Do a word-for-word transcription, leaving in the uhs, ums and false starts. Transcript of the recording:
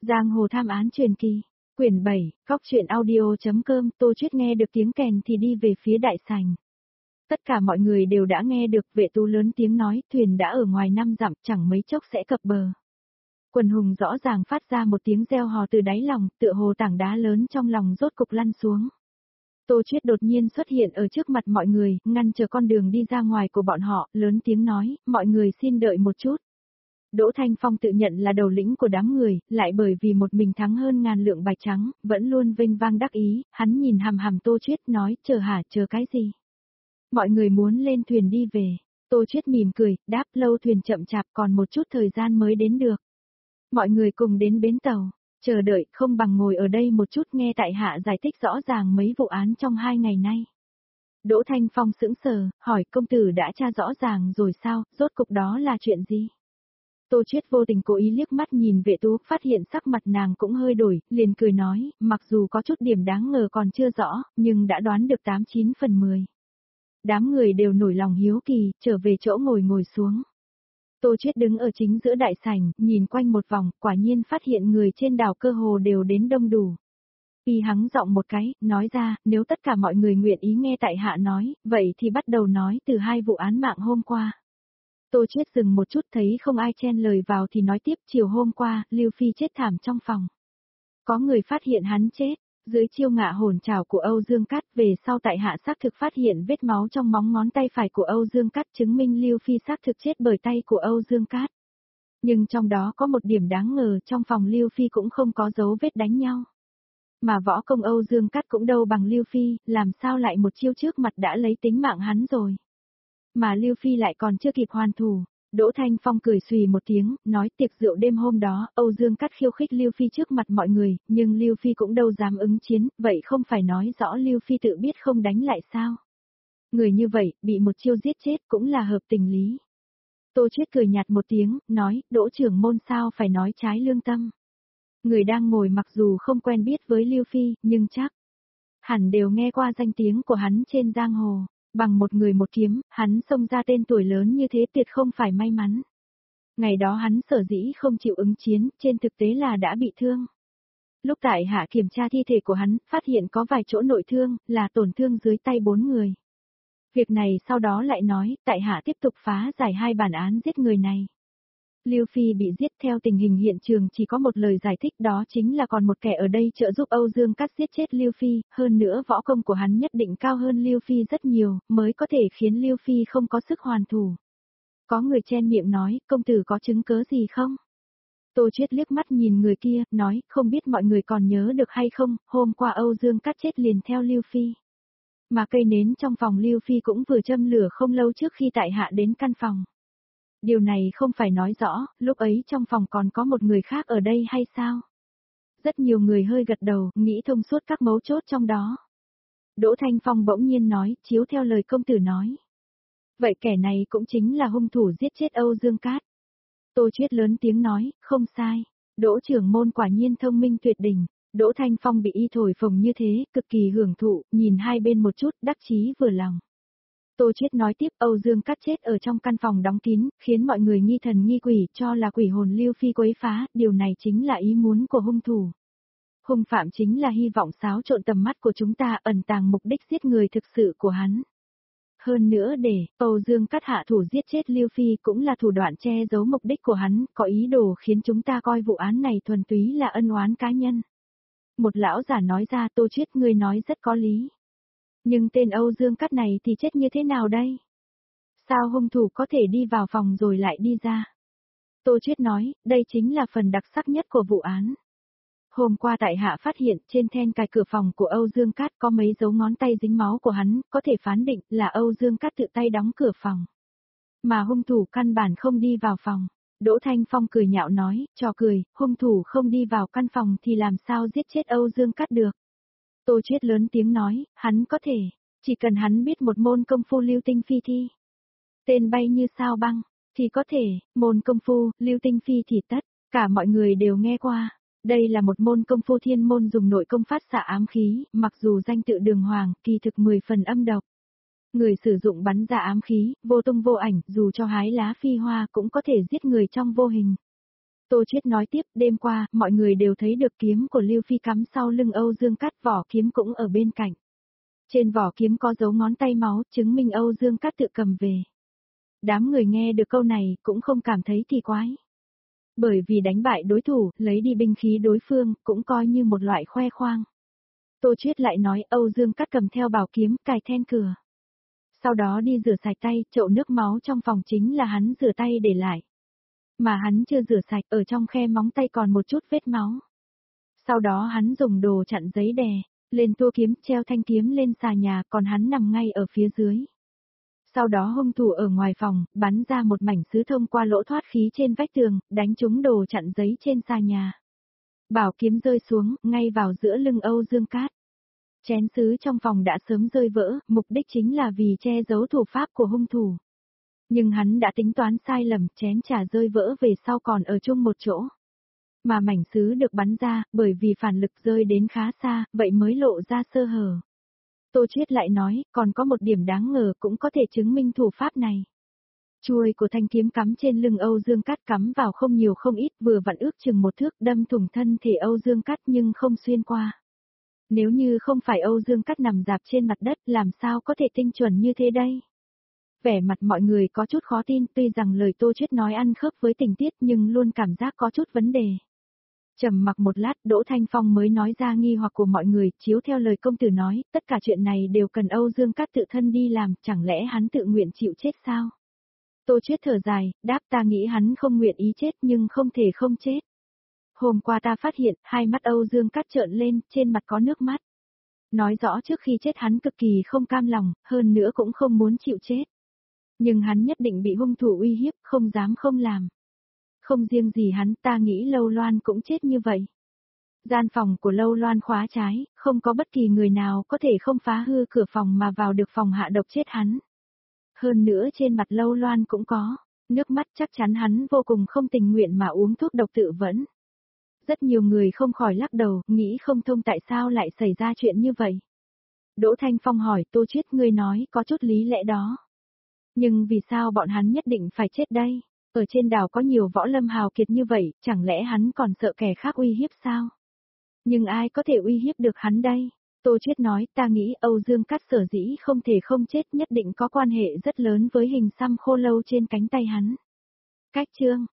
Giang hồ tham án truyền kỳ, quyển bảy, cóc truyện audio.com, Tô Chuyết nghe được tiếng kèn thì đi về phía đại sảnh. Tất cả mọi người đều đã nghe được, vệ tú lớn tiếng nói, thuyền đã ở ngoài năm dặm, chẳng mấy chốc sẽ cập bờ. Quần hùng rõ ràng phát ra một tiếng reo hò từ đáy lòng, tựa hồ tảng đá lớn trong lòng rốt cục lăn xuống. Tô Chuyết đột nhiên xuất hiện ở trước mặt mọi người, ngăn trở con đường đi ra ngoài của bọn họ, lớn tiếng nói, mọi người xin đợi một chút. Đỗ Thanh Phong tự nhận là đầu lĩnh của đám người, lại bởi vì một mình thắng hơn ngàn lượng bạch trắng, vẫn luôn vênh vang đắc ý, hắn nhìn hằm hằm Tô Chuyết nói, chờ hả, chờ cái gì? Mọi người muốn lên thuyền đi về. Tô Chuyết mỉm cười, đáp lâu thuyền chậm chạp còn một chút thời gian mới đến được. Mọi người cùng đến bến tàu, chờ đợi không bằng ngồi ở đây một chút nghe tại hạ giải thích rõ ràng mấy vụ án trong hai ngày nay. Đỗ Thanh Phong sững sờ, hỏi công tử đã tra rõ ràng rồi sao, rốt cục đó là chuyện gì? Tô Chuyết vô tình cố ý liếc mắt nhìn vệ tú, phát hiện sắc mặt nàng cũng hơi đổi, liền cười nói, mặc dù có chút điểm đáng ngờ còn chưa rõ, nhưng đã đoán được tám chín phần mười. Đám người đều nổi lòng hiếu kỳ, trở về chỗ ngồi ngồi xuống. Tô Chuyết đứng ở chính giữa đại sảnh, nhìn quanh một vòng, quả nhiên phát hiện người trên đảo cơ hồ đều đến đông đủ. Y hắng giọng một cái, nói ra, nếu tất cả mọi người nguyện ý nghe tại hạ nói, vậy thì bắt đầu nói từ hai vụ án mạng hôm qua. Tô Chuyết dừng một chút thấy không ai chen lời vào thì nói tiếp, chiều hôm qua, Lưu Phi chết thảm trong phòng. Có người phát hiện hắn chết, dưới chiêu ngạ hồn trảo của Âu Dương Cát, về sau tại hạ xác thực phát hiện vết máu trong móng ngón tay phải của Âu Dương Cát, chứng minh Lưu Phi xác thực chết bởi tay của Âu Dương Cát. Nhưng trong đó có một điểm đáng ngờ, trong phòng Lưu Phi cũng không có dấu vết đánh nhau. Mà võ công Âu Dương Cát cũng đâu bằng Lưu Phi, làm sao lại một chiêu trước mặt đã lấy tính mạng hắn rồi. Mà Lưu Phi lại còn chưa kịp hoàn thủ. Đỗ Thanh Phong cười xùy một tiếng, nói tiệc rượu đêm hôm đó, Âu Dương Cát khiêu khích Lưu Phi trước mặt mọi người, nhưng Lưu Phi cũng đâu dám ứng chiến, vậy không phải nói rõ Lưu Phi tự biết không đánh lại sao? Người như vậy, bị một chiêu giết chết cũng là hợp tình lý. Tô Chuyết cười nhạt một tiếng, nói, Đỗ trưởng môn sao phải nói trái lương tâm. Người đang ngồi mặc dù không quen biết với Lưu Phi, nhưng chắc hẳn đều nghe qua danh tiếng của hắn trên giang hồ. Bằng một người một kiếm, hắn xông ra tên tuổi lớn như thế tuyệt không phải may mắn. Ngày đó hắn sở dĩ không chịu ứng chiến, trên thực tế là đã bị thương. Lúc tại hạ kiểm tra thi thể của hắn, phát hiện có vài chỗ nội thương, là tổn thương dưới tay bốn người. Việc này sau đó lại nói, tại hạ tiếp tục phá giải hai bản án giết người này. Lưu Phi bị giết theo tình hình hiện trường chỉ có một lời giải thích, đó chính là còn một kẻ ở đây trợ giúp Âu Dương Cát giết chết Lưu Phi, hơn nữa võ công của hắn nhất định cao hơn Lưu Phi rất nhiều, mới có thể khiến Lưu Phi không có sức hoàn thủ. Có người chen miệng nói, công tử có chứng cớ gì không? Tô Chuyết liếc mắt nhìn người kia, nói, không biết mọi người còn nhớ được hay không, hôm qua Âu Dương Cát chết liền theo Lưu Phi. Mà cây nến trong phòng Lưu Phi cũng vừa châm lửa không lâu trước khi tại hạ đến căn phòng. Điều này không phải nói rõ, lúc ấy trong phòng còn có một người khác ở đây hay sao? Rất nhiều người hơi gật đầu, nghĩ thông suốt các mấu chốt trong đó. Đỗ Thanh Phong bỗng nhiên nói, chiếu theo lời công tử nói. Vậy kẻ này cũng chính là hung thủ giết chết Âu Dương Cát. Tô Chuyết lớn tiếng nói, không sai. Đỗ trưởng môn quả nhiên thông minh tuyệt đỉnh. Đỗ Thanh Phong bị y thổi phồng như thế, cực kỳ hưởng thụ, nhìn hai bên một chút, đắc chí vừa lòng. Tô Chuyết nói tiếp, Âu Dương Cát chết ở trong căn phòng đóng kín, khiến mọi người nghi thần nghi quỷ, cho là quỷ hồn Lưu Phi quấy phá, điều này chính là ý muốn của hung thủ. Hung phạm chính là hy vọng xáo trộn tầm mắt của chúng ta, ẩn tàng mục đích giết người thực sự của hắn. Hơn nữa để, Âu Dương Cát hạ thủ giết chết Lưu Phi cũng là thủ đoạn che giấu mục đích của hắn, có ý đồ khiến chúng ta coi vụ án này thuần túy là ân oán cá nhân. Một lão giả nói ra, Tô Chuyết ngươi nói rất có lý. Nhưng tên Âu Dương Cát này thì chết như thế nào đây? Sao hung thủ có thể đi vào phòng rồi lại đi ra? Tô Chuyết nói, đây chính là phần đặc sắc nhất của vụ án. Hôm qua tại hạ phát hiện trên then cài cửa phòng của Âu Dương Cát có mấy dấu ngón tay dính máu của hắn, có thể phán định là Âu Dương Cát tự tay đóng cửa phòng. Mà hung thủ căn bản không đi vào phòng. Đỗ Thanh Phong cười nhạo nói, trò cười, hung thủ không đi vào căn phòng thì làm sao giết chết Âu Dương Cát được. Tô Chuyết lớn tiếng nói, hắn có thể, chỉ cần hắn biết một môn công phu lưu tinh phi thi. Tên bay như sao băng, thì có thể, môn công phu, lưu tinh phi thì tất, cả mọi người đều nghe qua. Đây là một môn công phu thiên môn dùng nội công phát xạ ám khí, mặc dù danh tự đường hoàng, kỳ thực mười phần âm độc. Người sử dụng bắn ra ám khí, vô tung vô ảnh, dù cho hái lá phi hoa cũng có thể giết người trong vô hình. Tô Chiết nói tiếp, đêm qua, mọi người đều thấy được kiếm của Lưu Phi cắm sau lưng Âu Dương Cát, vỏ kiếm cũng ở bên cạnh. Trên vỏ kiếm có dấu ngón tay máu, chứng minh Âu Dương Cát tự cầm về. Đám người nghe được câu này, cũng không cảm thấy kỳ quái. Bởi vì đánh bại đối thủ, lấy đi binh khí đối phương, cũng coi như một loại khoe khoang. Tô Chiết lại nói, Âu Dương Cát cầm theo bảo kiếm, cài then cửa. Sau đó đi rửa sạch tay, chậu nước máu trong phòng chính là hắn rửa tay để lại. Mà hắn chưa rửa sạch, ở trong khe móng tay còn một chút vết máu. Sau đó hắn dùng đồ chặn giấy đè, lên tua kiếm, treo thanh kiếm lên xà nhà, còn hắn nằm ngay ở phía dưới. Sau đó hung thủ ở ngoài phòng, bắn ra một mảnh sứ thông qua lỗ thoát khí trên vách tường, đánh trúng đồ chặn giấy trên xà nhà. Bảo kiếm rơi xuống, ngay vào giữa lưng Âu Dương Cát. Chén sứ trong phòng đã sớm rơi vỡ, mục đích chính là vì che giấu thủ pháp của hung thủ. Nhưng hắn đã tính toán sai lầm, chén trà rơi vỡ về sau còn ở chung một chỗ. Mà mảnh sứ được bắn ra, bởi vì phản lực rơi đến khá xa, vậy mới lộ ra sơ hở. Tô Chiết lại nói, còn có một điểm đáng ngờ cũng có thể chứng minh thủ pháp này. Chuôi của thanh kiếm cắm trên lưng Âu Dương Cát cắm vào không nhiều không ít, vừa vặn ước chừng một thước, đâm thủng thân thể Âu Dương Cát nhưng không xuyên qua. Nếu như không phải Âu Dương Cát nằm dạp trên mặt đất, làm sao có thể tinh chuẩn như thế đây? Vẻ mặt mọi người có chút khó tin, tuy rằng lời Tô Chiết nói ăn khớp với tình tiết nhưng luôn cảm giác có chút vấn đề. Trầm mặc một lát, Đỗ Thanh Phong mới nói ra nghi hoặc của mọi người, chiếu theo lời công tử nói, tất cả chuyện này đều cần Âu Dương Cát tự thân đi làm, chẳng lẽ hắn tự nguyện chịu chết sao? Tô Chiết thở dài, đáp, ta nghĩ hắn không nguyện ý chết nhưng không thể không chết. Hôm qua ta phát hiện, hai mắt Âu Dương Cát trợn lên, trên mặt có nước mắt. Nói rõ trước khi chết hắn cực kỳ không cam lòng, hơn nữa cũng không muốn chịu chết. Nhưng hắn nhất định bị hung thủ uy hiếp, không dám không làm. Không riêng gì hắn, ta nghĩ Lâu Loan cũng chết như vậy. Gian phòng của Lâu Loan khóa trái, không có bất kỳ người nào có thể không phá hư cửa phòng mà vào được phòng hạ độc chết hắn. Hơn nữa trên mặt Lâu Loan cũng có, nước mắt, chắc chắn hắn vô cùng không tình nguyện mà uống thuốc độc tự vẫn. Rất nhiều người không khỏi lắc đầu, nghĩ không thông tại sao lại xảy ra chuyện như vậy. Đỗ Thanh Phong hỏi, Tô Chiết, ngươi nói có chút lý lẽ đó. Nhưng vì sao bọn hắn nhất định phải chết đây? Ở trên đảo có nhiều võ lâm hào kiệt như vậy, chẳng lẽ hắn còn sợ kẻ khác uy hiếp sao? Nhưng ai có thể uy hiếp được hắn đây? Tô Chiết nói, ta nghĩ Âu Dương Cát sở dĩ không thể không chết nhất định có quan hệ rất lớn với hình xăm khô lâu trên cánh tay hắn. Cách chương